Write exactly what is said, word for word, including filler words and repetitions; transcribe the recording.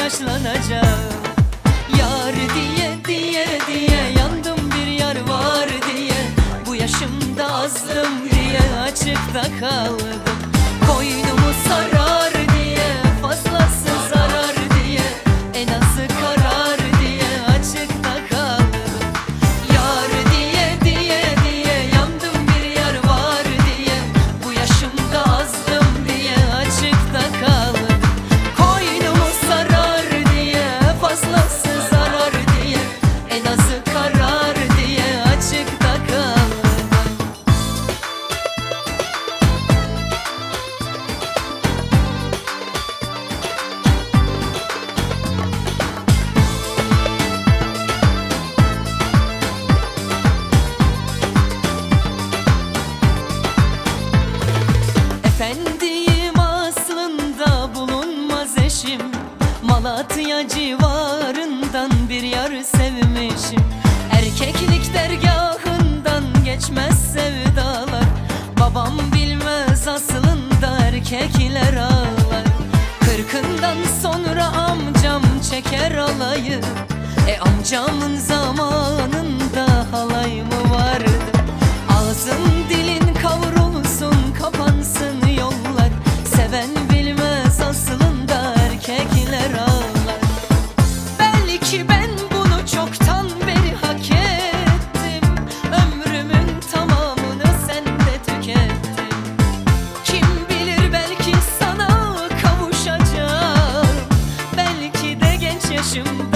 yaşlanacağım. Yar diye diye diye yandım, bir yar var diye. Bu yaşımda azdım diye açıkta kaldım. Koynumu sarar diye, fazlası zarar diye, en azı karar diye açıkta kaldım. Yar diye diye diye yandım, bir yar var diye. Bu yaşımda azdım diye açıkta kaldım. Koynumu sarar diye, fazlası zarar diye, en azı karar diye açıkta kaldım. Efendiyim aslında bulunmaz eşim. Malatya civarından bir yar sevmişim. Erkeklik dergahından geçmez sevdalar. Babam bilmez aslında erkekler ağlar. Kırkından sonra amcam çeker alayı. E amcamın zamanında halay mı vardı? Ağzın dilin kavrulsun, kapansın yollar. Seven bilmez aslında erkekler ağlar. Belki ben bunu çoktan beri hak ettim. Ömrümün tamamını sende tükettim. Kim bilir belki sana kavuşacağım. Belki de genç yaşım